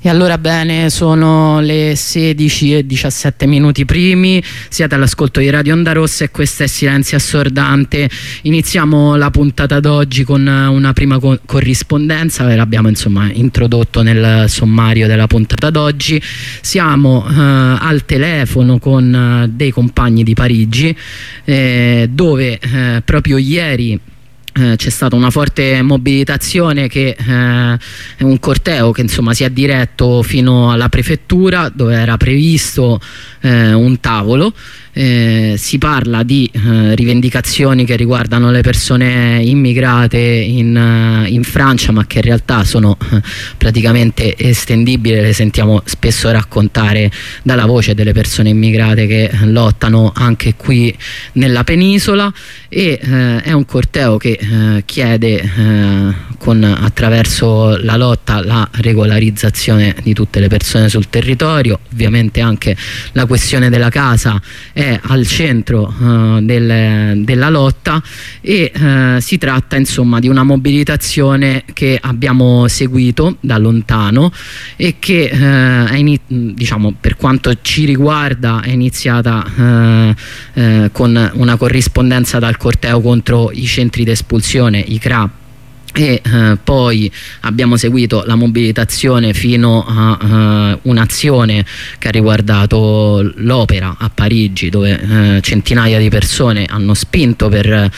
E allora bene, sono le 16:17 primi, siete all'ascolto di Radio Onda Rossa e questo è Silenzio Assordante. Iniziamo la puntata d'oggi con una prima corrispondenza, ve l'abbiamo insomma introdotto nel sommario della puntata d'oggi. Siamo al telefono con dei compagni di Parigi, dove proprio ieri c'è stata una forte mobilitazione, che è un corteo che insomma si è diretto fino alla prefettura, dove era previsto un tavolo. Si parla di rivendicazioni che riguardano le persone immigrate in Francia, ma che in realtà sono praticamente estendibili, le sentiamo spesso raccontare dalla voce delle persone immigrate che lottano anche qui nella penisola. E è un corteo che chiede attraverso la lotta la regolarizzazione di tutte le persone sul territorio. Ovviamente anche la questione della casa è al centro della lotta, e si tratta insomma di una mobilitazione che abbiamo seguito da lontano e che diciamo, per quanto ci riguarda, è iniziata con una corrispondenza dal corteo contro i centri di espulsione, i CRA, e poi abbiamo seguito la mobilitazione fino a un'azione che ha riguardato l'Opera a Parigi, dove centinaia di persone hanno spinto per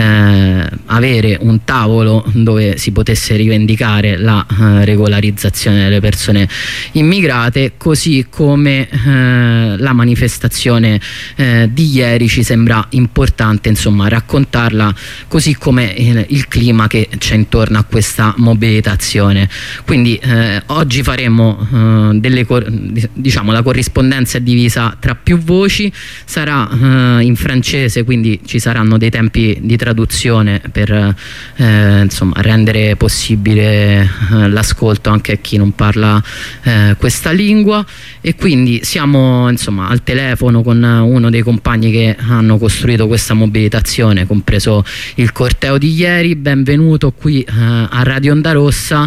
avere un tavolo dove si potesse rivendicare la regolarizzazione delle persone immigrate. Così come la manifestazione di ieri ci sembra importante insomma raccontarla, così come il clima che c'è intorno a questa mobilitazione. Quindi oggi faremo diciamo, la corrispondenza è divisa tra più voci, sarà in francese, quindi ci saranno dei tempi di traduzione per insomma rendere possibile l'ascolto anche a chi non parla questa lingua. E quindi siamo insomma al telefono con uno dei compagni che hanno costruito questa mobilitazione, compreso il corteo di ieri. Benvenuto qui a Radio Onda Rossa.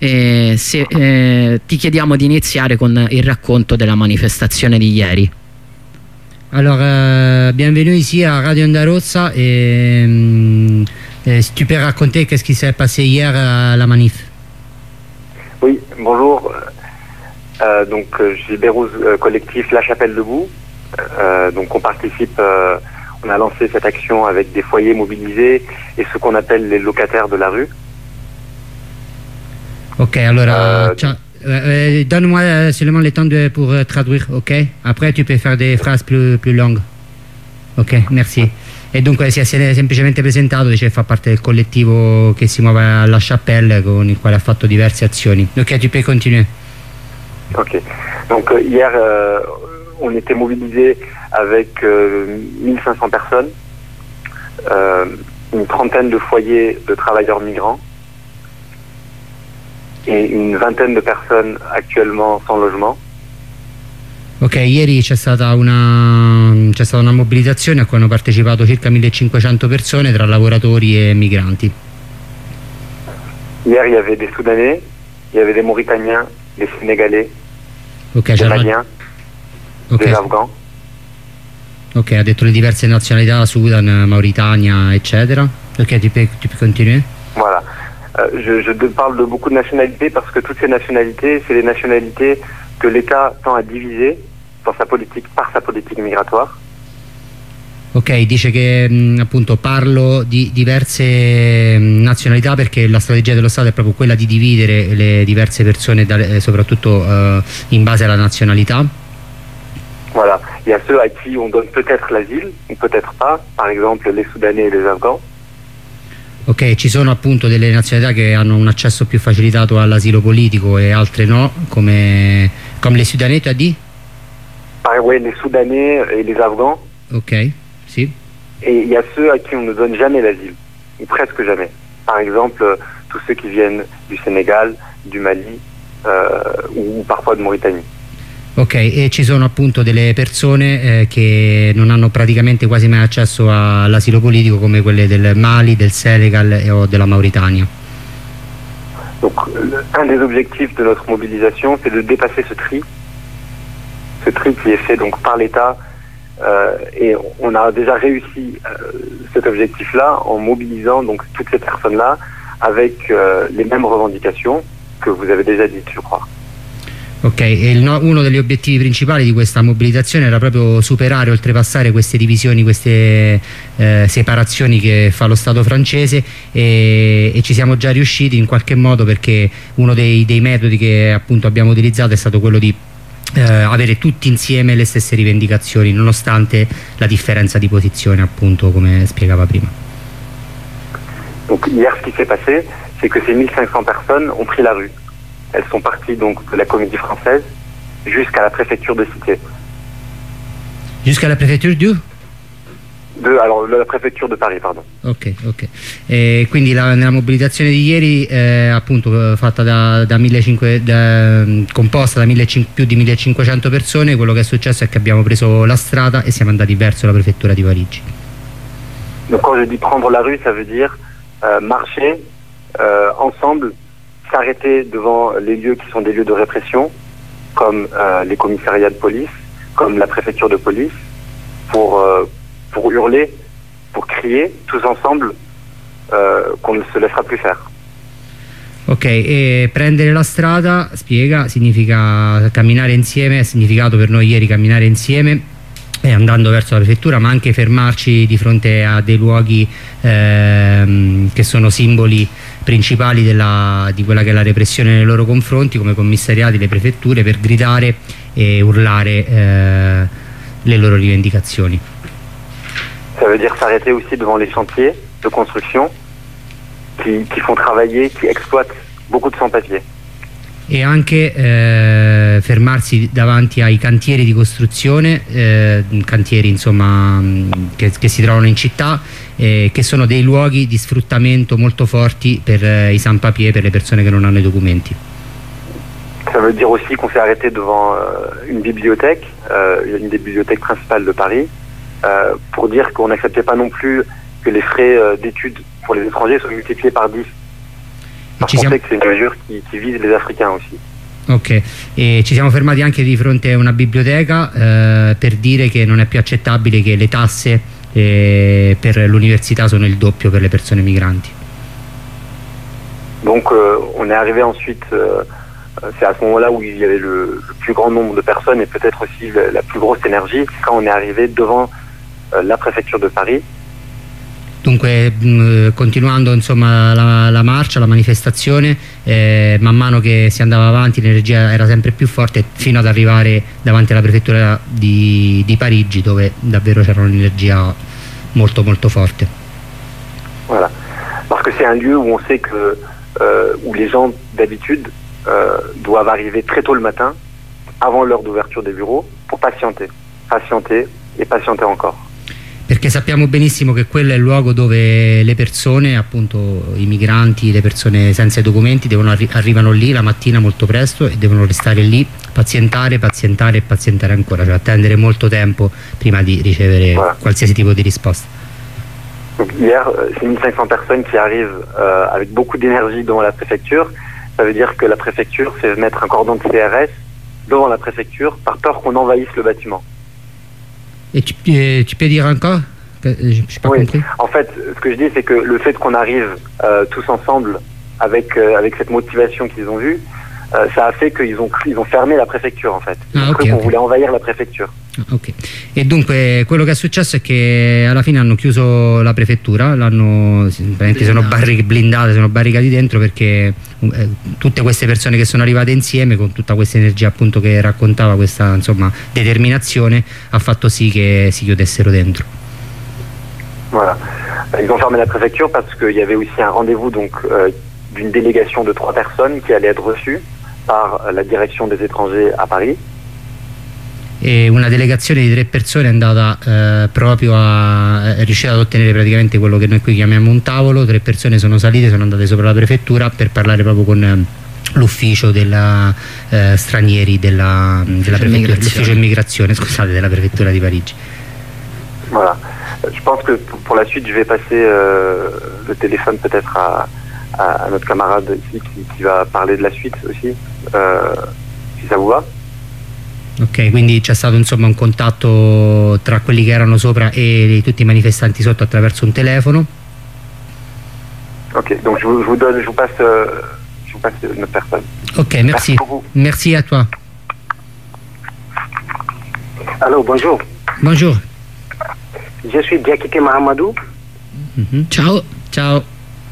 Ti chiediamo di iniziare con il racconto della manifestazione di ieri. Alors, bienvenue ici à Radio Onda Rossa, et si tu peux raconter qu'est-ce qui s'est passé hier à la manif. Oui, bonjour. Donc, je suis Bérouz, collectif La Chapelle Debout. Donc, on participe, on a lancé cette action avec des foyers mobilisés et ce qu'on appelle les locataires de la rue. Ok, alors, donne-moi seulement le temps pour traduire, ok? Après, tu peux faire des phrases plus longues. Ok, merci. E dunque si è semplicemente presentato, dice che fa parte del collettivo che si muove alla Chapelle, con il quale ha fatto diverse azioni. Ok, tu peux continuer. Ok, donc hier on était mobilisés avec 1500 personnes, une trentaine de foyers de travailleurs migrants et une vingtaine de personnes actuellement sans logement. Ok, ieri c'è stata una mobilitazione a cui hanno partecipato circa 1500 persone tra lavoratori e migranti. Hier il y avait des Soudanais, il y avait des Mauritaniens, des Sénégalais, okay, des Maliens, okay, des Afghans. Ok, ha detto le diverse nazionalità, Sudan, Mauritania, eccetera. Ok, tu peux continuer. Voilà. Je parle de beaucoup de nationalités parce que toutes ces nationalités, c'est les nationalités que l'État tend à diviser par sa politique migratoire. Ok, dice che appunto parlo di diverse nazionalità perché la strategia dello Stato è proprio quella di dividere le diverse persone, soprattutto in base alla nazionalità. Voilà, il y a ceux à qui on donne peut-être l'asile ou peut-être pas, par exemple les Soudanais et les Afghans. Ok, ci sono appunto delle nazionalità che hanno un accesso più facilitato all'asilo politico e altre no, come les Soudanais, tu as dit? Oui, les Soudanais et les Afghans. Ok, sì. Et il y a ceux à qui on ne donne jamais l'asile, ou presque jamais. Par exemple, tous ceux qui viennent du Sénégal, du Mali ou parfois de Mauritanie. Ok, e ci sono appunto delle persone che non hanno praticamente quasi mai accesso all'asilo politico, come quelle del Mali, del Senegal o della Mauritania. Donc, un des objectifs de notre mobilisation, c'est de dépasser ce tri qui est fait donc par l'État, et on a déjà réussi cet objectif-là en mobilisant donc toutes ces personnes-là avec les mêmes revendications que vous avez déjà dites, je crois. Ok, e uno degli obiettivi principali di questa mobilitazione era proprio superare, oltrepassare queste divisioni, queste separazioni che fa lo Stato francese, e ci siamo già riusciti in qualche modo, perché uno dei metodi che appunto abbiamo utilizzato è stato quello di avere tutti insieme le stesse rivendicazioni, nonostante la differenza di posizione, appunto, come spiegava prima. Donc hier, ce qui s'est passé, c'est que ces 1500 personnes ont pris la rue. Elles sont parties donc de la Comédie Française jusqu'à la préfecture de Cité. Jusqu'à la préfecture alors la préfecture de Paris, pardon. Ok, ok. E quindi nella mobilitazione di ieri, appunto fatta composta da più di 1500 persone, quello che è successo è che abbiamo preso la strada e siamo andati verso la prefettura di Parigi. Donc quand je dis prendre la rue, ça veut dire marcher ensemble, s'arrêter devant les lieux qui sont des lieux de répression, comme les commissariats de police, comme la préfecture de police, pour hurler, pour crier tous ensemble qu'on ne se laissera plus faire. Ok, e prendere la strada, spiega, significa camminare insieme, ha significato per noi ieri camminare insieme andando verso la prefettura, ma anche fermarci di fronte a dei luoghi che sono simboli principali di quella che è la repressione nei loro confronti, come commissariati, le prefetture, per gridare e urlare le loro rivendicazioni. Ça veut dire s'arrêter aussi devant les chantiers de construction qui font travailler, qui exploitent beaucoup de sans-papiers. E anche fermarsi davanti ai cantieri di costruzione, cantieri insomma che si trovano in città, che sono dei luoghi di sfruttamento molto forti per i sans-papiers, per le persone che non hanno i documenti. Ça veut dire aussi qu'on s'est arrêté devant une bibliothèque des bibliothèques principales de Paris, pour dire qu'on n'acceptait pas non plus que les frais d'études pour les étrangers soient multipliés par 10. Parce qu'on sait que c'est une mesure qui vise les Africains aussi. Ok, e ci siamo fermati anche di fronte a una biblioteca per dire che non è più accettabile che le tasse per l'università sono il doppio per le persone migranti. Donc on est arrivé ensuite, c'est à ce moment-là où il y avait le plus grand nombre de personnes et peut-être aussi la plus grosse énergie, quand on est arrivé devant la préfecture de Paris. Dunque continuando insomma la marcia, la manifestazione, man mano che si andava avanti l'energia era sempre più forte, fino ad arrivare davanti alla prefettura di Parigi, dove davvero c'era un'energia molto molto forte. Voilà, parce que c'est un lieu où on sait que où les gens d'habitude doivent arriver très tôt le matin, avant l'heure d'ouverture des bureaux, pour patienter et patienter encore. Perché sappiamo benissimo che quello è il luogo dove le persone, appunto i migranti, le persone senza i documenti, arrivano lì la mattina molto presto e devono restare lì, pazientare e pazientare ancora, cioè attendere molto tempo prima di ricevere qualsiasi tipo di risposta. Donc hier, c'est 1500 personnes qui arrivent avec beaucoup d'énergie devant la préfecture. Ça veut dire que la préfecture fait mettre un cordon de CRS devant la préfecture par peur qu'on envahisse le bâtiment. Et tu peux dire encore? Oui, en fait, ce que je dis, c'est que le fait qu'on arrive tous ensemble avec cette motivation qu'ils ont vue, ça a fait qu'ils ont fermé la préfecture, en fait. Ils ont cru qu'on voulait envahir la préfecture. Ok, e dunque quello che è successo è che alla fine hanno chiuso la prefettura, sono blindate, sono barricati dentro, perché tutte queste persone che sono arrivate insieme, con tutta questa energia appunto che raccontava, questa insomma determinazione, ha fatto sì che si chiudessero dentro. Voilà, ils ont fermé la préfecture parce qu'il y avait aussi un rendez-vous donc d'une délégation de 3 personnes qui allait être reçue par la direction des étrangers à Paris. E una delegazione di 3 persone è andata proprio è riuscita ad ottenere praticamente quello che noi qui chiamiamo un tavolo. 3 persone sono salite, sono andate sopra la prefettura per parlare proprio con l'ufficio della stranieri della prefettura, l'ufficio immigrazione, scusate, della prefettura di Parigi. Voilà, je pense que pour la suite je vais passer le téléphone peut-être à notre camarade ici qui va parler de la suite aussi, si ça vous va. Ok, quindi c'è stato insomma un contatto tra quelli che erano sopra e tutti i manifestanti sotto attraverso un telefono. Ok, donc je vous passe notre personne. Ok, merci. Merci à toi. Allô, bonjour. Bonjour. Je suis Diakité Mahamadou. Ciao. Ciao.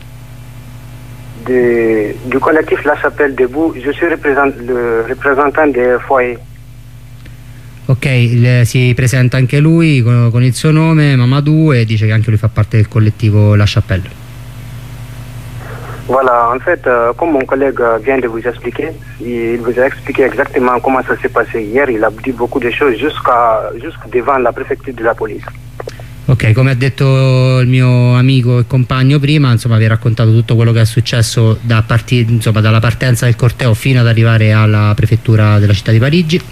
Du collectif La Chapelle Debout. Je suis le représentant des foyers. Ok, si presenta anche lui con il suo nome, Mamadou, e dice che anche lui fa parte del collettivo La Chapelle. Voilà, en fait, comme mon collègue vient de vous expliquer, il vous a expliqué exactement comment ça s'est passé hier. Il a dit beaucoup de choses jusque devant la préfecture de la police. Ok, come ha detto il mio amico e compagno prima, insomma, vi ha raccontato tutto quello che è successo dalla partenza del corteo fino ad arrivare alla prefettura della città di Parigi.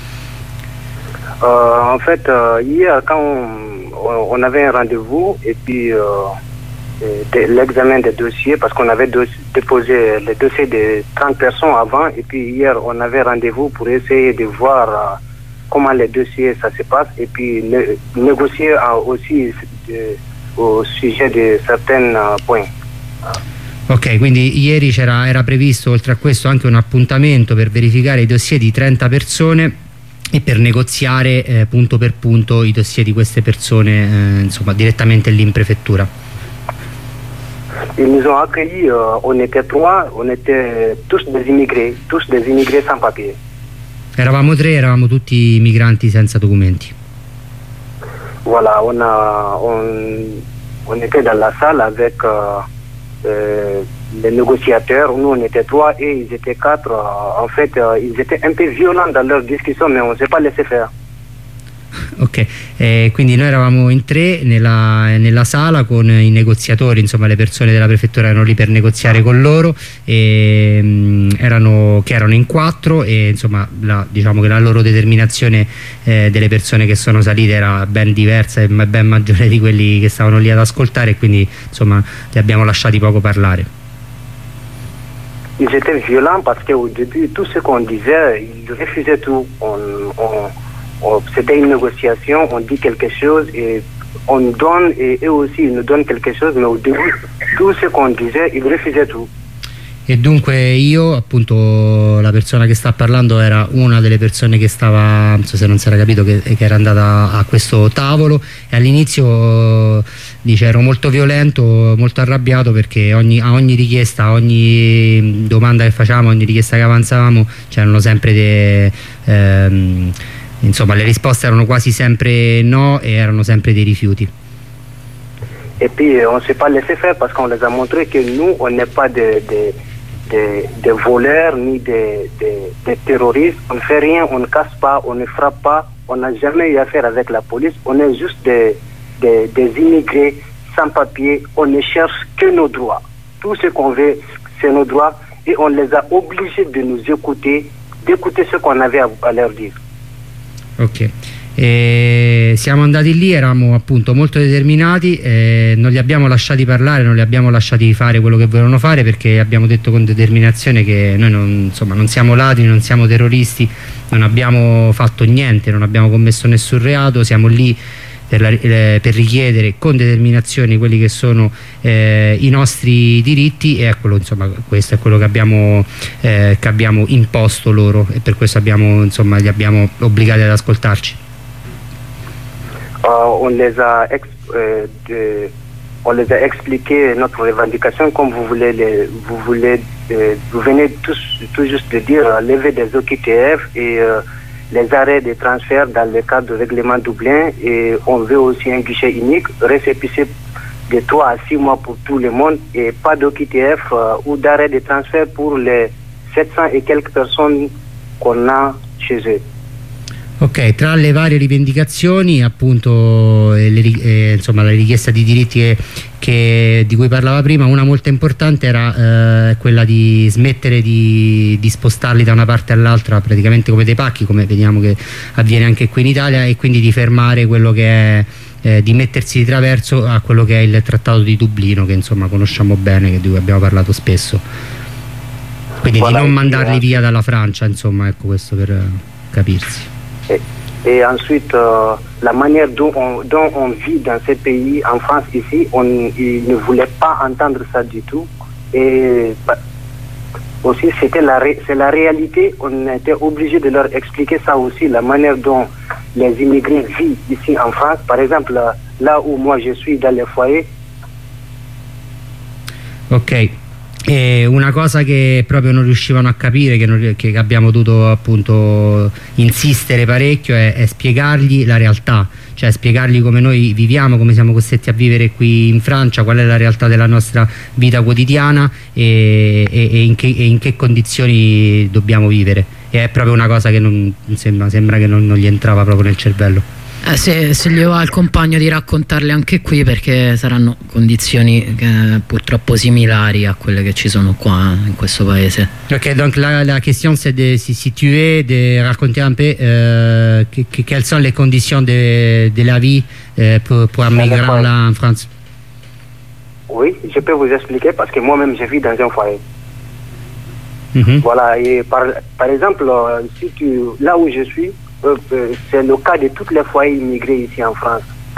En fait, hier, quand on avait un rendez-vous et puis l'examen des dossiers, parce qu'on avait déposé les dossiers de 30 personnes avant, et puis hier, on avait rendez-vous pour essayer de voir comment les dossiers ça se passe, et puis négocier aussi au sujet de certains points. Ok, quindi ieri era previsto oltre a questo anche un appuntamento per verificare i dossier di 30 persone e per negoziare punto per punto i dossier di queste persone insomma direttamente lì in prefettura. Ils nous ont accueillis, on était 3, on était tous des immigrés sans papier. Eravamo 3, eravamo tutti migranti senza documenti. Voilà, on était dans la salle avec les négociateurs. Nous on était 3 et ils étaient 4. En fait, ils étaient un peu violents dans leur discussion, mais on ne s'est pas laissé faire. Ok, quindi noi eravamo in 3 nella sala con i negoziatori, insomma le persone della prefettura erano lì per negoziare con loro, che erano in 4, e insomma diciamo che la loro determinazione delle persone che sono salite era ben diversa e ben maggiore di quelli che stavano lì ad ascoltare, e quindi insomma li abbiamo lasciati poco parlare. Ils étaient violents parce qu'au début tout ce qu'on disait, ils refusaient tout. C'était une négociation, on dit quelque chose et on donne, et eux aussi ils nous donnent quelque chose, mais au début tout ce qu'on disait, ils refusaient tout. E dunque io, appunto, la persona che sta parlando era una delle persone che stava, non so se non si era capito, che era andata a questo tavolo, e all'inizio dice ero molto violento, molto arrabbiato, perché a ogni richiesta, a ogni domanda che facevamo, ogni richiesta che avanzavamo c'erano sempre insomma le risposte erano quasi sempre no e erano sempre dei rifiuti. Et puis on ne s'est pas laissé faire parce qu'on les a montré que nous on n'est pas des voleurs ni des terroristes, on ne fait rien, on ne casse pas, on ne frappe pas, on n'a jamais eu affaire avec la police, on est juste des immigrés sans papier, on ne cherche que nos droits. Tout ce qu'on veut c'est nos droits, et on les a obligés de nous écouter, d'écouter ce qu'on avait à leur dire. Ok, siamo andati lì, eravamo appunto molto determinati, non li abbiamo lasciati parlare, non li abbiamo lasciati fare quello che volevano fare, perché abbiamo detto con determinazione che noi non siamo ladri, non siamo terroristi, non abbiamo fatto niente, non abbiamo commesso nessun reato, siamo lì per richiedere con determinazione quelli che sono i nostri diritti, e eccolo, insomma questo è quello che abbiamo imposto loro, e per questo li abbiamo obbligati ad ascoltarci. On les a expliqué notre revendication comme vous venez tout juste de dire, lever des OQTF et les arrêts de transfert dans le cadre du règlement Dublin, et on veut aussi un guichet unique, récépissé de 3 à 6 mois pour tout le monde, et pas d'OQTF ou d'arrêt de transfert pour les 700 et quelques personnes qu'on a chez eux. Ok, tra le varie rivendicazioni, appunto, insomma la richiesta di diritti di cui parlava prima, una molto importante era quella di smettere di spostarli da una parte all'altra praticamente come dei pacchi, come vediamo che avviene anche qui in Italia, e quindi di fermare quello che è di mettersi di traverso a quello che è il Trattato di Dublino, che insomma conosciamo bene, di cui abbiamo parlato spesso, quindi di non mandarli via dalla Francia, insomma, ecco, questo per capirsi. Et ensuite, la manière dont on vit dans ces pays, en France ici, ils ne voulaient pas entendre ça du tout. Et aussi, c'est la réalité, on était obligé de leur expliquer ça aussi, la manière dont les immigrés vivent ici en France. Par exemple, là où moi je suis dans les foyers. Ok. E una cosa che proprio non riuscivano a capire, che abbiamo dovuto appunto insistere parecchio, è spiegargli la realtà, cioè spiegargli come noi viviamo, come siamo costretti a vivere qui in Francia, qual è la realtà della nostra vita quotidiana e in che condizioni dobbiamo vivere. E è proprio una cosa che sembra che non gli entrava proprio nel cervello. Se gli va al compagno di raccontarle anche qui, perché saranno condizioni purtroppo similari a quelle che ci sono qua in questo paese. Ok, donc la question c'est de se situer, de raconter un peu quelles sont les conditions de la vie pour un migrant là en France. Oui, je peux vous expliquer parce que moi-même je vis dans un foyer. Voilà, et par exemple, là où je suis, c'est le cas de tous les foyers immigrés ici en France.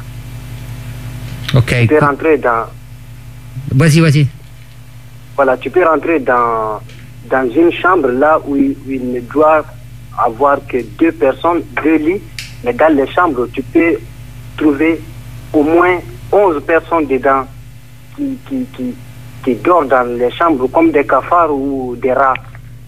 Ok. Tu peux rentrer dans... Vas-y. Voilà, tu peux rentrer dans une chambre là où il ne doit avoir que 2 personnes, 2 lits, mais dans les chambres, tu peux trouver au moins 11 personnes dedans qui dorment dans les chambres comme des cafards ou des rats.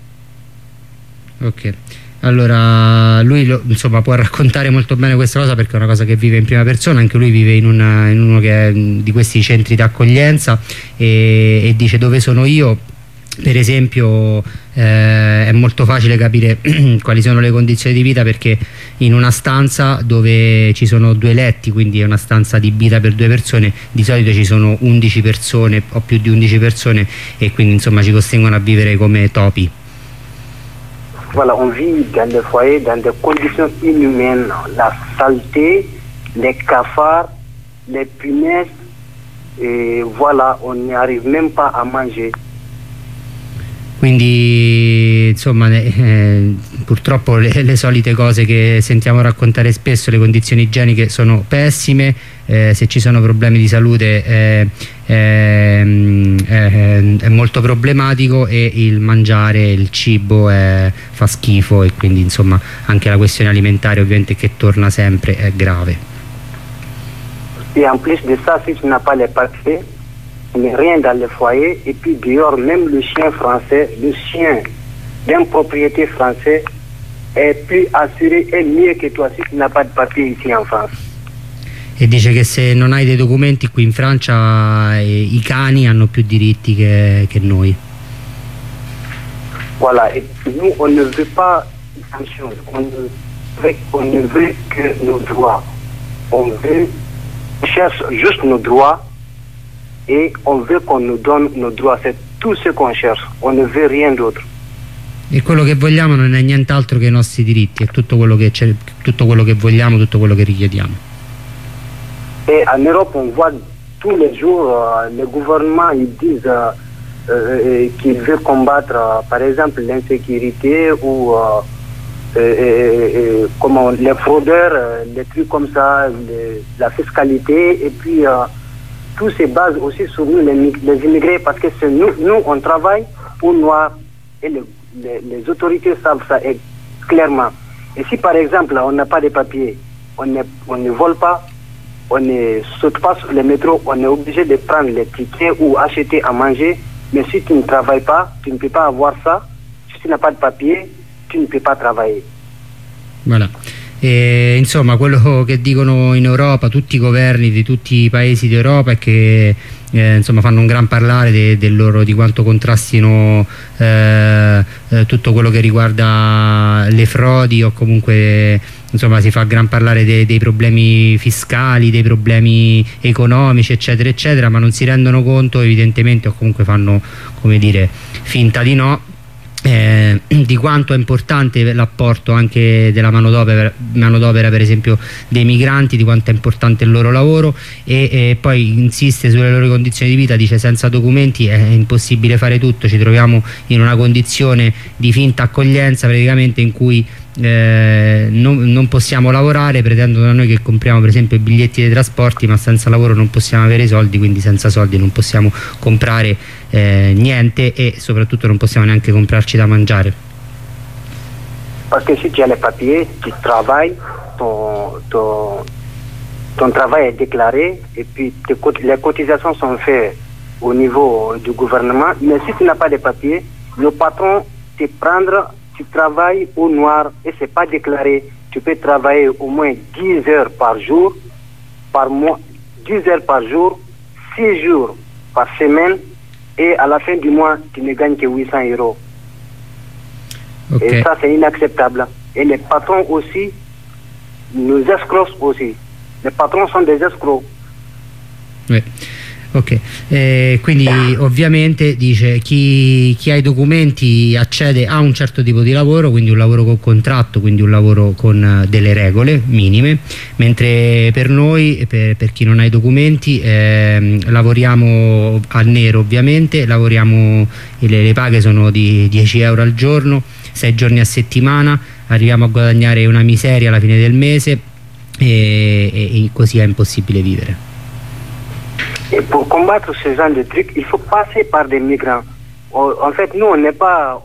Ok. Allora lui insomma può raccontare molto bene questa cosa, perché è una cosa che vive in prima persona. Anche lui vive in uno che è di questi centri d'accoglienza e dice: dove sono io, per esempio, è molto facile capire quali sono le condizioni di vita, perché in una stanza dove ci sono 2 letti, quindi è una stanza adibita per 2 persone, di solito ci sono 11 persone o più di 11 persone, e quindi insomma ci costringono a vivere come topi. Voilà, on vit dans des foyers, dans des conditions inhumaines. La saleté, les cafards, les punaises, et voilà, on n'y arrive même pas à manger. Quindi insomma purtroppo le solite cose che sentiamo raccontare spesso, le condizioni igieniche sono pessime, se ci sono problemi di salute è molto problematico, e il mangiare, il cibo fa schifo, e quindi insomma anche la questione alimentare ovviamente che torna sempre è grave. Et en plus de ça, si tu n'as pas les papiers, mais rien dans le foyer, et puis dehors, même le chien français, le chien d'un propriétaire français est plus assuré et mieux que toi si tu n'as pas de papier ici en France. E dice che se non hai dei documenti qui in Francia i cani hanno più diritti che noi. Voilà, et nous on ne veut pas grand-chose, on ne veut que nos droits, on cherche juste nos droits, et on veut qu'on nous donne nos droits, c'est tout ce qu'on cherche, on ne veut rien d'autre. E quello che vogliamo non è nient'altro che i nostri diritti, è tutto quello che vogliamo, tutto quello che richiediamo. Et en Europe, on voit tous les jours les gouvernements, ils disent qu'ils veulent combattre, par exemple, l'insécurité ou comment, les fraudeurs, les trucs comme ça, la fiscalité, et puis tout se base aussi sur nous, les immigrés, parce que c'est nous on travaille pour Noirs, et les autorités savent ça clairement. Et si par exemple on n'a pas de papiers, on ne vole pas, on ne saute pas sur le métro, on est obligé de prendre les tickets ou acheter à manger, mais si tu ne travailles pas, tu ne peux pas avoir ça. Si tu n'as pas de papier, tu ne peux pas travailler. Voilà. E, insomma, quello che dicono in Europa tutti i governi di tutti i paesi d'Europa è che insomma fanno un gran parlare di quanto contrastino tutto quello che riguarda le frodi, o comunque insomma si fa gran parlare dei problemi fiscali, dei problemi economici, eccetera eccetera, ma non si rendono conto evidentemente, o comunque fanno, come dire, finta di no, di quanto è importante l'apporto anche della manodopera per esempio dei migranti, di quanto è importante il loro lavoro, e poi insiste sulle loro condizioni di vita, dice senza documenti è impossibile fare tutto, ci troviamo in una condizione di finta accoglienza praticamente, in cui non possiamo lavorare, pretendono da noi che compriamo per esempio i biglietti dei trasporti, ma senza lavoro non possiamo avere i soldi, quindi senza soldi non possiamo comprare niente, e soprattutto non possiamo neanche comprarci da mangiare. Perché si tu as les papiers, tu travailles, ton travail est déclaré, et puis les cotisations sont faites au niveau du gouvernement, mais si tu n'as pas de papiers, le patron te prendra. Tu travailles au noir et c'est pas déclaré. Tu peux travailler au moins 10 heures par jour, par mois, 10 heures par jour, 6 jours par semaine, et à la fin du mois, tu ne gagnes que 800 €. Okay. Et ça, c'est inacceptable. Et les patrons aussi nous escroquent aussi. Les patrons sont des escrocs. Oui. Ok, quindi ovviamente dice chi ha i documenti accede a un certo tipo di lavoro, quindi un lavoro con contratto, quindi un lavoro con delle regole minime, mentre per noi, per chi non ha i documenti, lavoriamo a nero ovviamente, le paghe sono di 10 € al giorno, 6 giorni a settimana, arriviamo a guadagnare una miseria alla fine del mese, e così è impossibile vivere. Et pour combattre ce genre de trucs, il faut passer par des migrants. En fait, nous, on n'est pas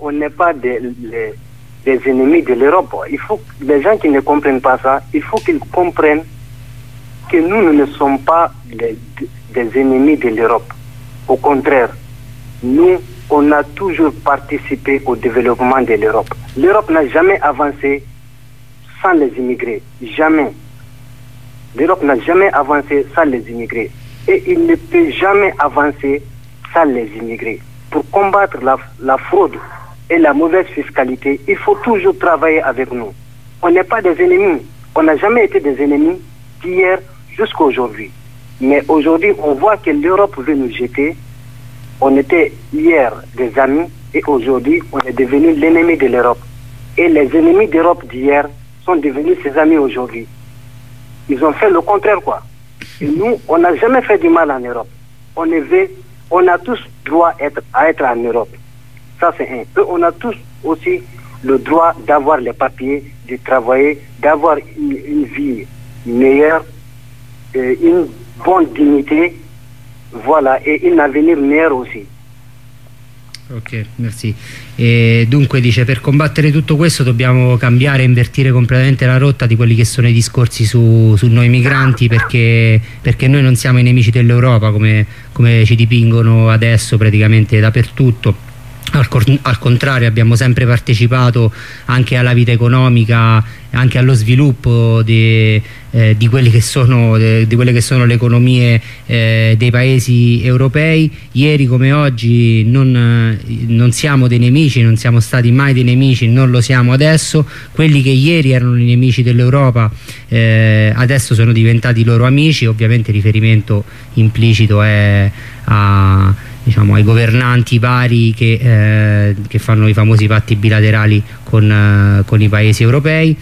des ennemis de l'Europe. Il faut les gens qui ne comprennent pas ça, il faut qu'ils comprennent que nous ne sommes pas des ennemis de l'Europe. Au contraire, nous, on a toujours participé au développement de l'Europe. L'Europe n'a jamais avancé sans les immigrés. Jamais. L'Europe n'a jamais avancé sans les immigrés. Et il ne peut jamais avancer sans les immigrés. Pour combattre la fraude et la mauvaise fiscalité, il faut toujours travailler avec nous. On n'est pas des ennemis. On n'a jamais été des ennemis d'hier jusqu'à aujourd'hui. Mais aujourd'hui, on voit que l'Europe veut nous jeter. On était hier des amis et aujourd'hui, on est devenu l'ennemi de l'Europe. Et les ennemis d'Europe d'hier sont devenus ses amis aujourd'hui. Ils ont fait le contraire, quoi. Et nous, on n'a jamais fait du mal en Europe. On a tous droit à être en Europe. Ça, c'est un. Et on a tous aussi le droit d'avoir les papiers, de travailler, d'avoir une vie meilleure, une bonne dignité, voilà, et un avenir meilleur aussi. Ok, merci. E dunque dice, per combattere tutto questo dobbiamo cambiare, invertire completamente la rotta di quelli che sono i discorsi su noi migranti, perché noi non siamo i nemici dell'Europa come ci dipingono adesso praticamente dappertutto. Al contrario, abbiamo sempre partecipato anche alla vita economica, anche allo sviluppo di quelle che sono le economie dei paesi europei. Ieri come oggi non siamo dei nemici, non siamo stati mai dei nemici, non lo siamo adesso. Quelli che ieri erano i nemici dell'Europa adesso sono diventati i loro amici. Ovviamente il riferimento implicito è ai governanti vari che fanno i famosi patti bilaterali con i paesi europei,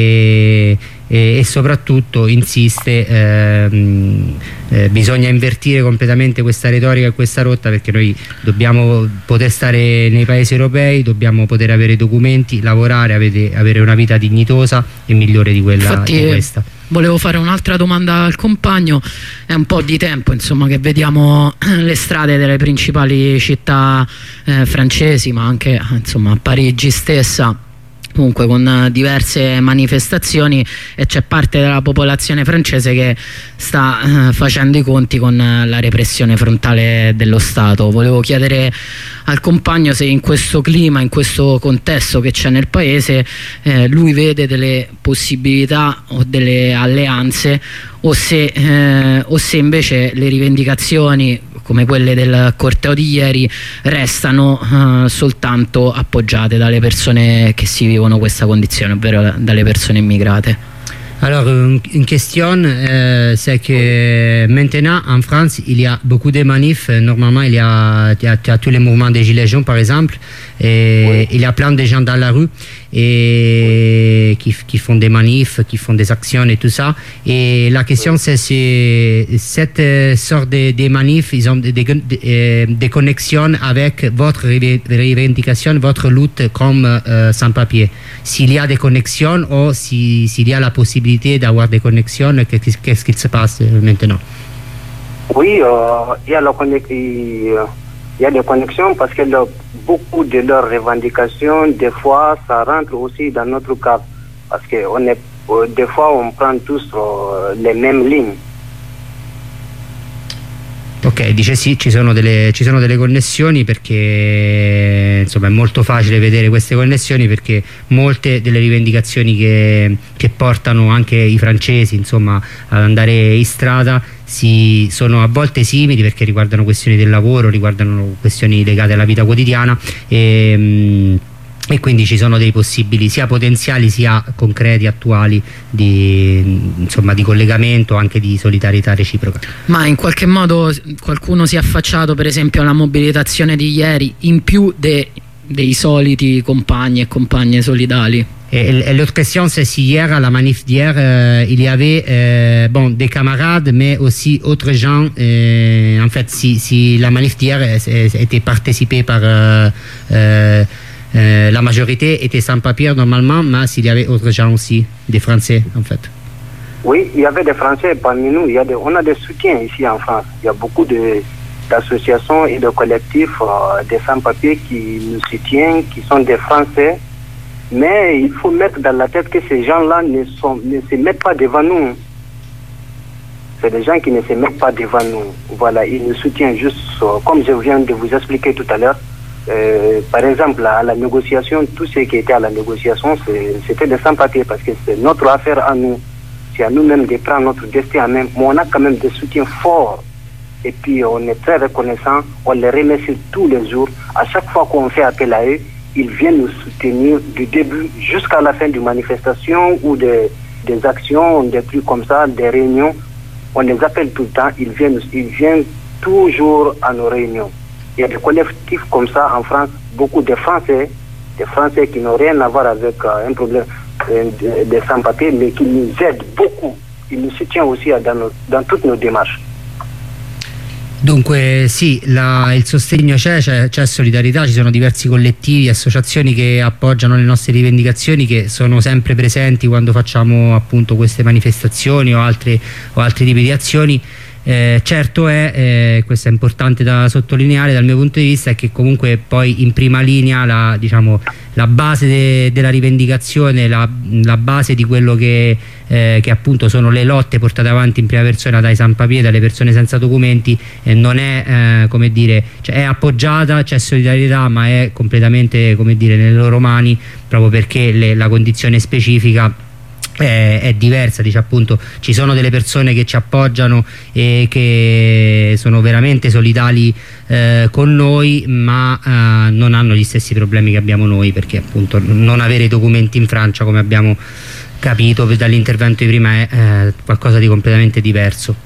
e soprattutto insiste, bisogna invertire completamente questa retorica e questa rotta, perché noi dobbiamo poter stare nei paesi europei, dobbiamo poter avere documenti, lavorare, avere una vita dignitosa e migliore di quella di questa. Volevo fare un'altra domanda al compagno. È un po' di tempo, insomma, che vediamo le strade delle principali città francesi, ma anche insomma a Parigi stessa, comunque con diverse manifestazioni, e c'è parte della popolazione francese che sta facendo i conti con la repressione frontale dello Stato. Volevo chiedere al compagno se in questo clima, in questo contesto che c'è nel paese, lui vede delle possibilità o delle alleanze, o se invece le rivendicazioni come quelle del corteo di ieri restano soltanto appoggiate dalle persone che si vivono questa condizione, ovvero dalle persone immigrate. Alors, une question, c'est que maintenant en France, il y a beaucoup de manifs. Normalement, il y a tous les mouvements des Gilets jaunes, par exemple, et il y a plein de gens dans la rue et qui font des manifs, qui font des actions et tout ça. Et la question, c'est si cette sorte de manifs, ils ont des connexions avec votre revendication, votre lutte comme sans-papier. S'il y a des connexions ou s'il y a la possibilité d'avoir des connexions, qu'est-ce qu'il se passe maintenant? Oui, il y a des connexions parce que beaucoup de leurs revendications, des fois, ça rentre aussi dans notre cadre. Parce que des fois, on prend tous les mêmes lignes. Ok, dice sì, ci sono delle connessioni, perché insomma è molto facile vedere queste connessioni, perché molte delle rivendicazioni che portano anche i francesi, insomma, ad andare in strada sono a volte simili, perché riguardano questioni del lavoro, riguardano questioni legate alla vita quotidiana, e quindi ci sono dei possibili sia potenziali sia concreti, attuali, di collegamento, anche di solidarietà reciproca. Ma in qualche modo qualcuno si è affacciato per esempio alla mobilitazione di ieri in più dei soliti compagni et compagne solidali? Et l'autre question, c'est si hier, à la manif d'hier, il y avait des camarades, mais aussi autres gens. En fait, si la manif d'hier était participée par... la majorité était sans papier normalement, mais s'il y avait autres gens aussi, des Français en fait. Oui, il y avait des Français parmi nous. On a des soutiens ici en France. Il y a beaucoup d'associations et de collectifs des sans-papiers qui nous soutiennent, qui sont des Français. Mais il faut mettre dans la tête que ces gens-là ne se mettent pas devant nous. C'est des gens qui ne se mettent pas devant nous. Voilà, ils nous soutiennent juste, comme je viens de vous expliquer tout à l'heure. Par exemple, à la négociation, tout ce qui était à la négociation, c'était des sans-papiers, parce que c'est notre affaire à nous. C'est à nous-mêmes de prendre notre destin en main. Mais on a quand même des soutiens forts. Et puis, on est très reconnaissant. On les remercie tous les jours. À chaque fois qu'on fait appel à eux, ils viennent nous soutenir du début jusqu'à la fin d'une manifestation ou des actions, des trucs comme ça, des réunions. On les appelle tout le temps. Ils viennent toujours à nos réunions. Il y a des collectifs comme ça en France, beaucoup de Français qui n'ont rien à voir avec un problème des sans-papiers, mais qui nous aident beaucoup. Ils nous soutiennent aussi dans toutes nos démarches. Dunque sì, il sostegno c'è solidarietà, ci sono diversi collettivi, associazioni che appoggiano le nostre rivendicazioni, che sono sempre presenti quando facciamo appunto queste manifestazioni o altri tipi di azioni. Certo è, questo è importante da sottolineare dal mio punto di vista, è che comunque poi in prima linea la base della rivendicazione, la base di quello che appunto sono le lotte portate avanti in prima persona dai sans-papiers, dalle persone senza documenti, non è come dire, cioè è appoggiata, c'è solidarietà, ma è completamente, come dire, nelle loro mani, proprio perché la condizione specifica è diversa. Dice appunto, ci sono delle persone che ci appoggiano e che sono veramente solidali con noi, ma non hanno gli stessi problemi che abbiamo noi, perché appunto non avere i documenti in Francia, come abbiamo capito dall'intervento di prima, è qualcosa di completamente diverso.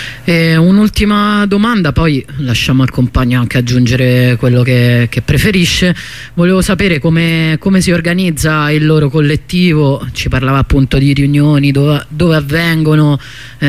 Un'ultima domanda, poi lasciamo al compagno anche aggiungere quello che preferisce. Volevo sapere come si organizza il loro collettivo. Ci parlava appunto di riunioni, dove avvengono,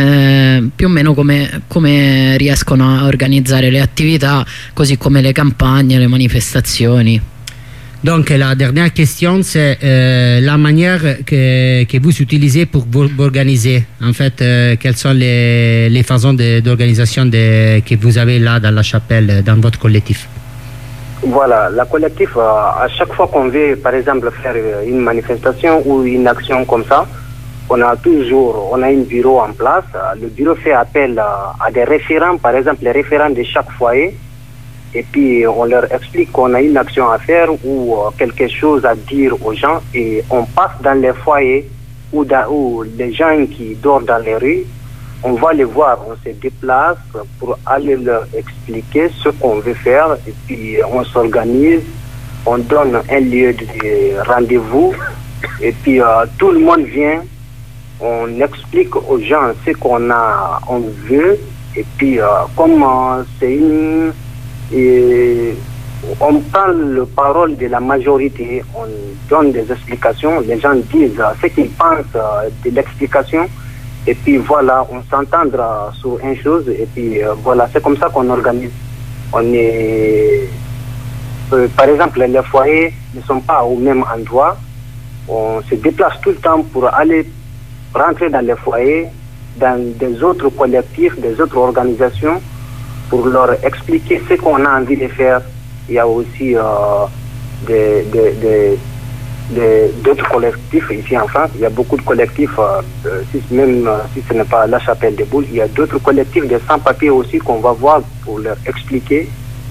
più o meno come riescono a organizzare le attività, così come le campagne, le manifestazioni. Donc la dernière question, c'est la manière que vous utilisez pour vous organiser. En fait, quelles sont les façons d'organisation que vous avez là dans la chapelle, dans votre collectif? Voilà, la collectif, à chaque fois qu'on veut, par exemple, faire une manifestation ou une action comme ça, on a un bureau en place. Le bureau fait appel à des référents, par exemple les référents de chaque foyer. Et puis on leur explique qu'on a une action à faire ou quelque chose à dire aux gens, et on passe dans les foyers ou les gens qui dorment dans les rues, on va les voir, on se déplace pour aller leur expliquer ce qu'on veut faire, et puis on s'organise, on donne un lieu de rendez-vous, et puis tout le monde vient on explique aux gens ce on veut, et puis comme on parle la parole de la majorité, on donne des explications, les gens disent ce qu'ils pensent de l'explication, et puis voilà, on s'entendra sur une chose, et puis voilà, c'est comme ça qu'on organise. On est, par exemple, les foyers ne sont pas au même endroit, on se déplace tout le temps pour aller rentrer dans les foyers, dans des autres collectifs, des autres organisations, pour leur expliquer ce qu'on a envie de faire. Il y a aussi d'autres collectifs ici en France. Il y a beaucoup de collectifs, même si ce n'est pas la Chapelle des Boules, il y a d'autres collectifs de sans-papiers aussi qu'on va voir pour leur expliquer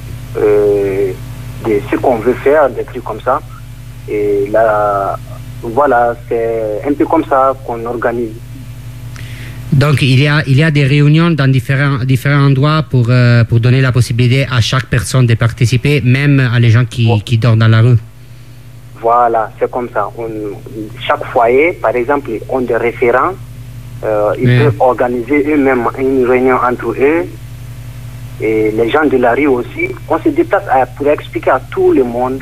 ce qu'on veut faire, des trucs comme ça. Et là, voilà, c'est un peu comme ça qu'on organise. Donc il y a des réunions dans différents endroits pour donner la possibilité à chaque personne de participer, même à les gens qui dorment dans la rue. Voilà, c'est comme ça. Chaque foyer, par exemple, ont des référents. Ils peuvent organiser eux-mêmes une réunion entre eux. Et les gens de la rue aussi. On se déplace pour expliquer à tout le monde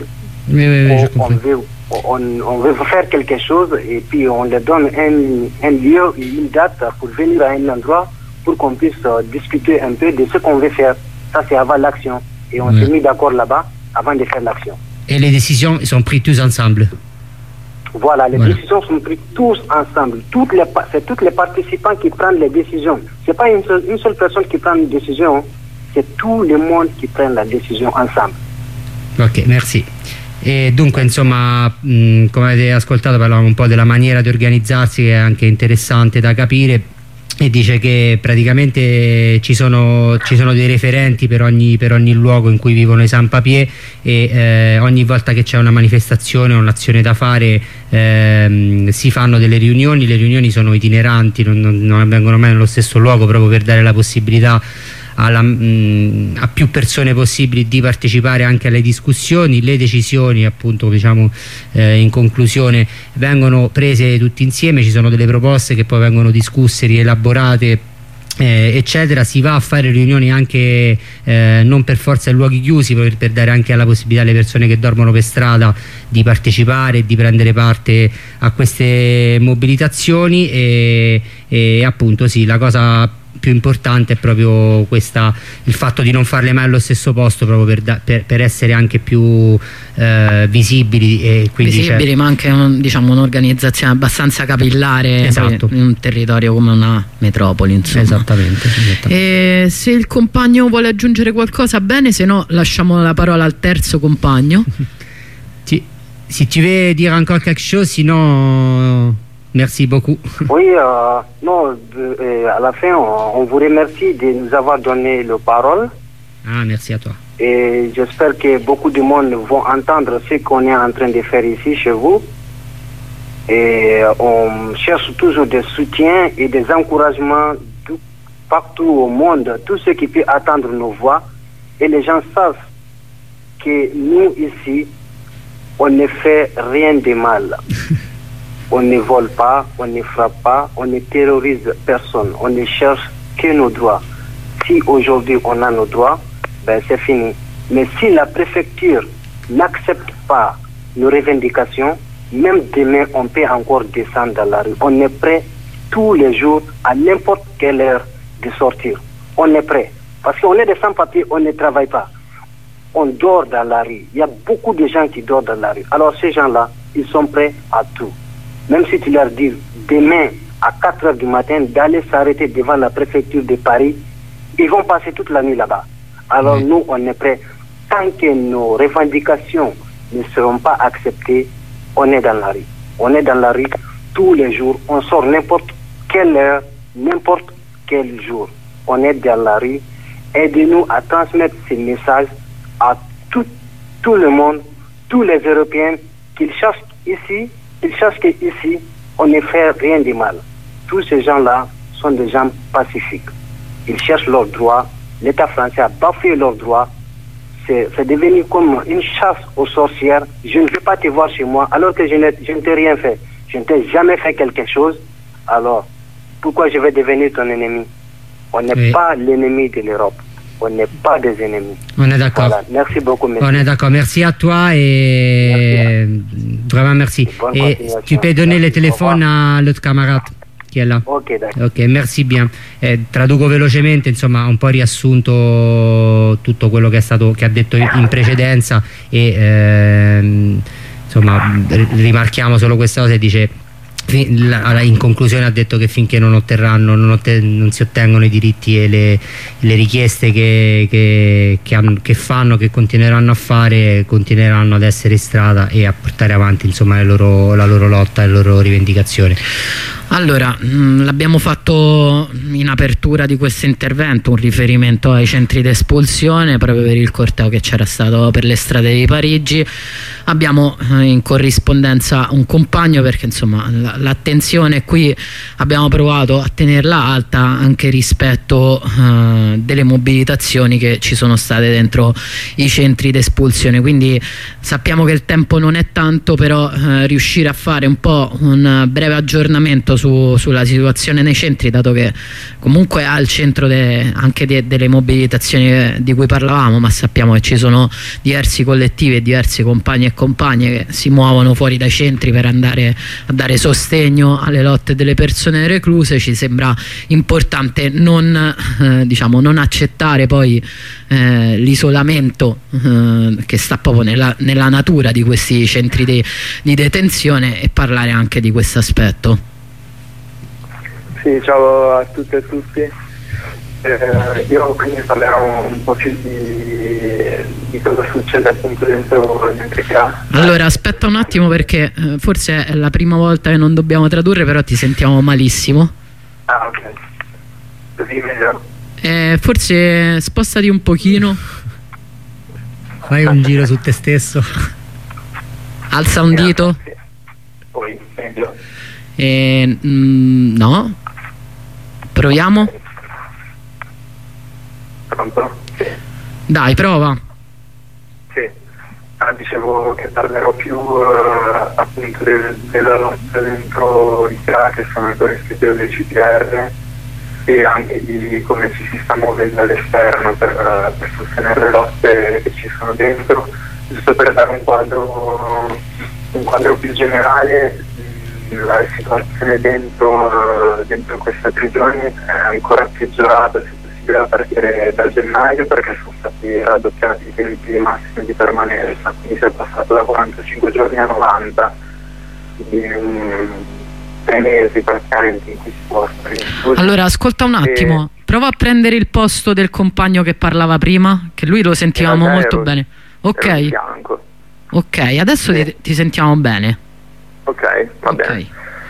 on veut faire quelque chose, et puis on leur donne un lieu, une date pour venir à un endroit pour qu'on puisse discuter un peu de ce qu'on veut faire. Ça, c'est avant l'action. Et on s'est mis d'accord là-bas avant de faire l'action. Et les décisions sont prises tous ensemble? Voilà, les décisions sont prises tous ensemble. C'est tous les participants qui prennent les décisions. Ce n'est pas une seule personne qui prend une décision, c'est tout le monde qui prend la décision ensemble. Ok, merci. E dunque, insomma, come avete ascoltato, parlavamo un po' della maniera di organizzarsi, che è anche interessante da capire, e dice che praticamente ci sono dei referenti per ogni luogo in cui vivono i sans-papiers, e ogni volta che c'è una manifestazione o un'azione da fare si fanno delle riunioni. Le riunioni sono itineranti, non avvengono mai nello stesso luogo, proprio per dare la possibilità a più persone possibili di partecipare anche alle discussioni. Le decisioni, appunto, diciamo, in conclusione, vengono prese tutti insieme, ci sono delle proposte che poi vengono discusse, rielaborate, eccetera. Si va a fare riunioni anche non per forza in luoghi chiusi, per dare anche la possibilità alle persone che dormono per strada di partecipare e di prendere parte a queste mobilitazioni, e appunto sì, la cosa più importante è proprio questa, il fatto di non farle mai allo stesso posto, proprio per essere anche più visibili, e quindi ma anche un'organizzazione abbastanza capillare, esatto, in un territorio come una metropoli, insomma. Esattamente. E se il compagno vuole aggiungere qualcosa, bene, se no lasciamo la parola al terzo compagno. Si tu veux dire encore quelque chose, sinon merci beaucoup. Oui, non, à la fin, on vous remercie de nous avoir donné la parole. Ah, merci à toi. Et j'espère que beaucoup de monde vont entendre ce qu'on est en train de faire ici chez vous. Et on cherche toujours des soutiens et des encouragements partout au monde, tout ce qui peut attendre nos voix. Et les gens savent que nous ici, on ne fait rien de mal. On ne vole pas, on ne frappe pas, on ne terrorise personne, on ne cherche que nos droits. Si aujourd'hui on a nos droits, ben c'est fini. Mais si la préfecture n'accepte pas nos revendications, même demain on peut encore descendre dans la rue. On est prêt tous les jours, à n'importe quelle heure, de sortir. On est prêt. Parce qu'on est des sans-papiers, on ne travaille pas. On dort dans la rue. Il y a beaucoup de gens qui dorment dans la rue. Alors ces gens-là, ils sont prêts à tout. Même si tu leur dis demain à 4 heures du matin d'aller s'arrêter devant la préfecture de Paris, ils vont passer toute la nuit là-bas. Alors nous, on est prêts. Tant que nos revendications ne seront pas acceptées, on est dans la rue. On est dans la rue tous les jours. On sort n'importe quelle heure, n'importe quel jour. On est dans la rue. Aidez-nous à transmettre ces messages à tout le monde, tous les Européens, qu'ils cherchent ici. Ils cherchent qu'ici, on ne fait rien de mal. Tous ces gens-là sont des gens pacifiques. Ils cherchent leurs droits. L'État français a bafoué leurs droits. C'est devenu comme une chasse aux sorcières. Je ne veux pas te voir chez moi alors que je ne t'ai rien fait. Je ne t'ai jamais fait quelque chose. alors pourquoi je vais devenir ton ennemi? On n'est pas l'ennemi de l'Europe. On n'est pas des ennemis. On est d'accord. Voilà. Merci beaucoup. Merci. On est d'accord. Merci à toi et vraiment merci. Et tu peux donner le téléphone à l'autre camarade che è là. Ok, dai. Ok, merci bien. Traduco velocemente, insomma, un po' riassunto tutto quello che ha detto in precedenza e insomma rimarchiamo solo questa cosa e dice. In conclusione ha detto che finché non si ottengono i diritti e le richieste che continueranno a fare, continueranno ad essere in strada e a portare avanti, insomma, la loro lotta e le loro rivendicazioni. Allora, l'abbiamo fatto in apertura di questo intervento, un riferimento ai centri di espulsione proprio per il corteo che c'era stato per le strade di Parigi. Abbiamo in corrispondenza un compagno perché insomma l'attenzione qui abbiamo provato a tenerla alta anche rispetto delle mobilitazioni che ci sono state dentro i centri di espulsione, quindi sappiamo che il tempo non è tanto, però riuscire a fare un po' un breve aggiornamento sulla situazione nei centri, dato che comunque è al centro anche delle mobilitazioni di cui parlavamo, ma sappiamo che ci sono diversi collettivi e diversi compagni e compagne che si muovono fuori dai centri per andare a dare sostegno alle lotte delle persone recluse. Ci sembra importante non accettare poi l'isolamento che sta proprio nella natura di questi centri di detenzione e parlare anche di questo aspetto. Sì, ciao a tutte e tutti. Io quindi parlerò un po' più di cosa succede appunto dentro casa. Allora aspetta un attimo perché forse è la prima volta che non dobbiamo tradurre, però ti sentiamo malissimo. Ah, ok. Così meglio. Forse spostati un pochino. Fai un giro su te stesso. Alza un dito. Poi meglio. No. Proviamo. Pronto? Sì. Dai, prova. Sì. Dicevo che parlerò più appunto della lotta dentro i CRA, che sono il corrispettivo del CPR, e anche di come si sta muovendo all'esterno per sostenere le lotte che ci sono dentro, giusto per dare un quadro più generale. La situazione dentro queste prigioni è ancora peggiorata, se possibile, a partire da gennaio, perché sono stati raddoppiati i tempi massimi di permanenza, quindi si è passato da 45 giorni a 90, quindi 3 mesi praticamente in cui si può stare. Allora ascolta un attimo, prova a prendere il posto del compagno che parlava prima, che lui lo sentivamo molto bene. Ok, ok, adesso ti sentiamo bene. Ok, va bene.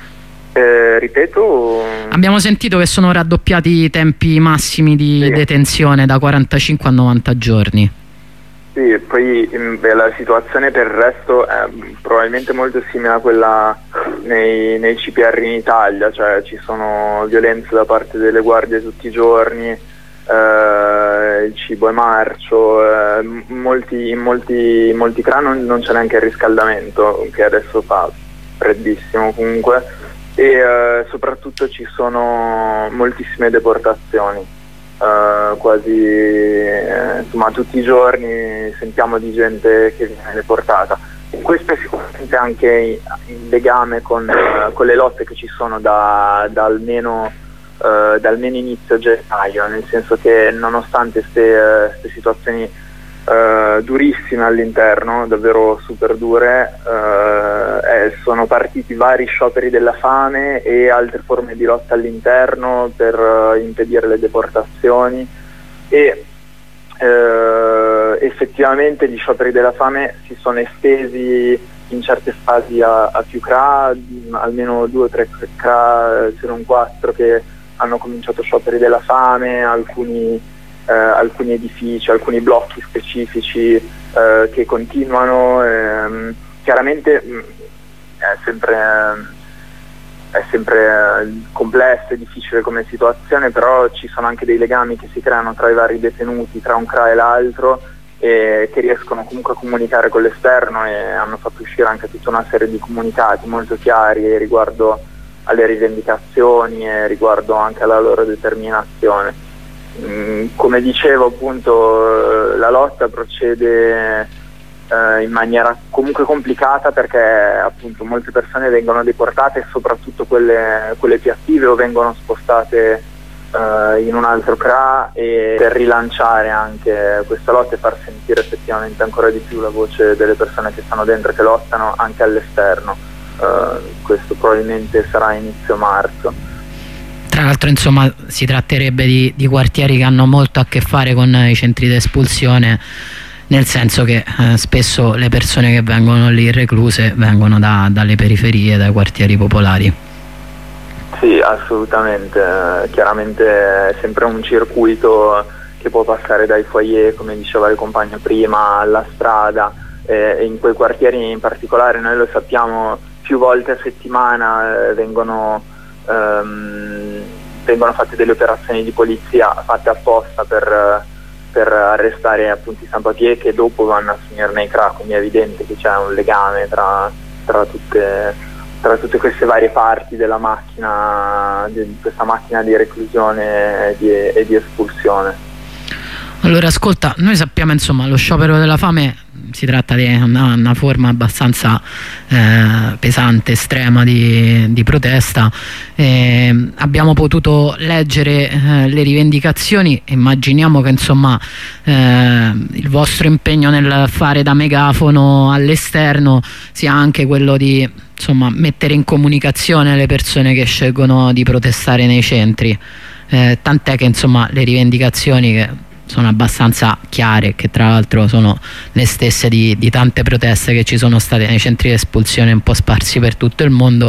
Ripeto. Abbiamo sentito che sono raddoppiati i tempi massimi di detenzione da 45 a 90 giorni. Sì, poi la situazione per il resto è probabilmente molto simile a quella nei CPR in Italia, cioè ci sono violenze da parte delle guardie tutti i giorni, il cibo è marcio, in molti CRA non c'è neanche il riscaldamento, che adesso fa freddissimo comunque, e soprattutto ci sono moltissime deportazioni, quasi insomma tutti i giorni sentiamo di gente che viene deportata. Questo è sicuramente anche in legame con le lotte che ci sono da almeno inizio gennaio, nel senso che nonostante queste situazioni durissime all'interno, davvero super dure, sono partiti vari scioperi della fame e altre forme di lotta all'interno per impedire le deportazioni, e effettivamente gli scioperi della fame si sono estesi in certe fasi a più CRA, almeno 2 o 3 CRA, se non 4, che hanno cominciato scioperi della fame, alcuni edifici, alcuni blocchi specifici che continuano. Chiaramente è sempre complessa e difficile come situazione, però ci sono anche dei legami che si creano tra i vari detenuti, tra un CRA e l'altro, e che riescono comunque a comunicare con l'esterno, e hanno fatto uscire anche tutta una serie di comunicati molto chiari riguardo alle rivendicazioni e riguardo anche alla loro determinazione. Come dicevo, appunto, la lotta procede in maniera comunque complicata, perché appunto molte persone vengono deportate, soprattutto quelle più attive, o vengono spostate in un altro CRA, e per rilanciare anche questa lotta e far sentire effettivamente ancora di più la voce delle persone che stanno dentro e che lottano anche all'esterno. Questo probabilmente sarà inizio marzo. Tra l'altro, insomma, si tratterebbe di quartieri che hanno molto a che fare con i centri di espulsione, nel senso che spesso le persone che vengono lì recluse vengono dalle periferie, dai quartieri popolari. Sì, assolutamente. Chiaramente è sempre un circuito che può passare dai foyer, come diceva il compagno prima, alla strada, e in quei quartieri in particolare, noi lo sappiamo, più volte a settimana vengono fatte delle operazioni di polizia fatte apposta per arrestare appunto i sans-papiers, che dopo vanno a finire nei CRA, quindi è evidente che c'è un legame tra tutte queste varie parti della macchina, di questa macchina di reclusione e di espulsione. Allora, ascolta, noi sappiamo, insomma, lo sciopero della fame si tratta di una forma abbastanza pesante, estrema di protesta. Abbiamo potuto leggere le rivendicazioni, immaginiamo che, insomma, il vostro impegno nel fare da megafono all'esterno sia anche quello di, insomma, mettere in comunicazione le persone che scelgono di protestare nei centri, tant'è che, insomma, le rivendicazioni, che sono abbastanza chiare, che tra l'altro sono le stesse di tante proteste che ci sono state nei centri di espulsione un po' sparsi per tutto il mondo,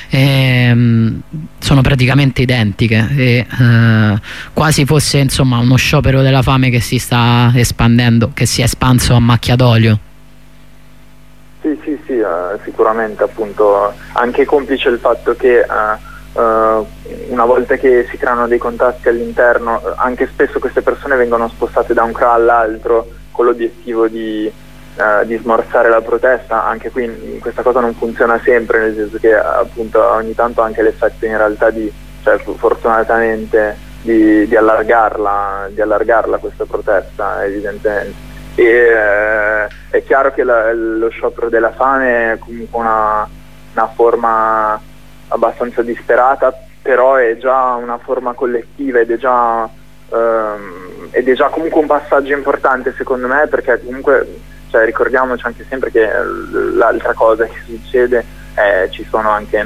sono praticamente identiche, e quasi fosse, insomma, uno sciopero della fame che si sta espandendo, che si è espanso a macchia d'olio. Sì, sicuramente, appunto, anche complice il fatto che una volta che si creano dei contatti all'interno, anche spesso queste persone vengono spostate da un CRA all'altro con l'obiettivo di smorzare la protesta. Anche qui questa cosa non funziona sempre, nel senso che appunto ogni tanto ha anche l'effetto, in realtà, fortunatamente di allargarla questa protesta, evidentemente. E è chiaro che lo sciopero della fame è comunque una forma abbastanza disperata, però è già una forma collettiva ed è già comunque un passaggio importante, secondo me, perché comunque, ricordiamoci anche sempre che l'altra cosa che succede è ci sono anche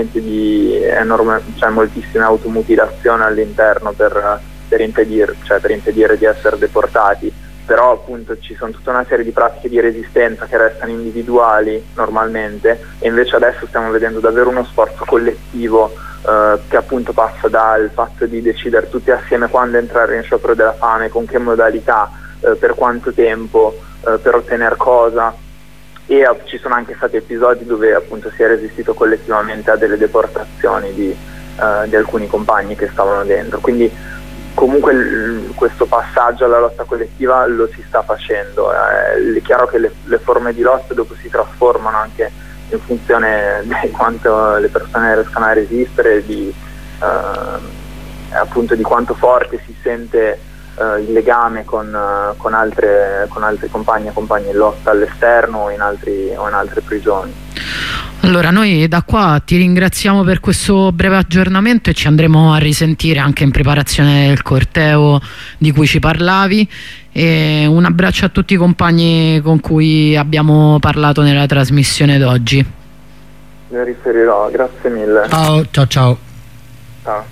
moltissime automutilazioni all'interno per impedire di essere deportati. Però appunto ci sono tutta una serie di pratiche di resistenza che restano individuali normalmente, e invece adesso stiamo vedendo davvero uno sforzo collettivo che appunto passa dal fatto di decidere tutti assieme quando entrare in sciopero della fame, con che modalità, per quanto tempo, per ottenere cosa, e ci sono anche stati episodi dove appunto si è resistito collettivamente a delle deportazioni di alcuni compagni che stavano dentro. Quindi comunque questo passaggio alla lotta collettiva lo si sta facendo. È chiaro che le forme di lotta dopo si trasformano anche in funzione di quanto le persone riescono a resistere, appunto di quanto forte si sente il legame con altri compagni e compagne in lotta all'esterno o in altre prigioni. Allora, noi da qua ti ringraziamo per questo breve aggiornamento, e ci andremo a risentire anche in preparazione del corteo di cui ci parlavi, e un abbraccio a tutti i compagni con cui abbiamo parlato nella trasmissione d'oggi. Ne riferirò, grazie mille. Ciao. Ciao.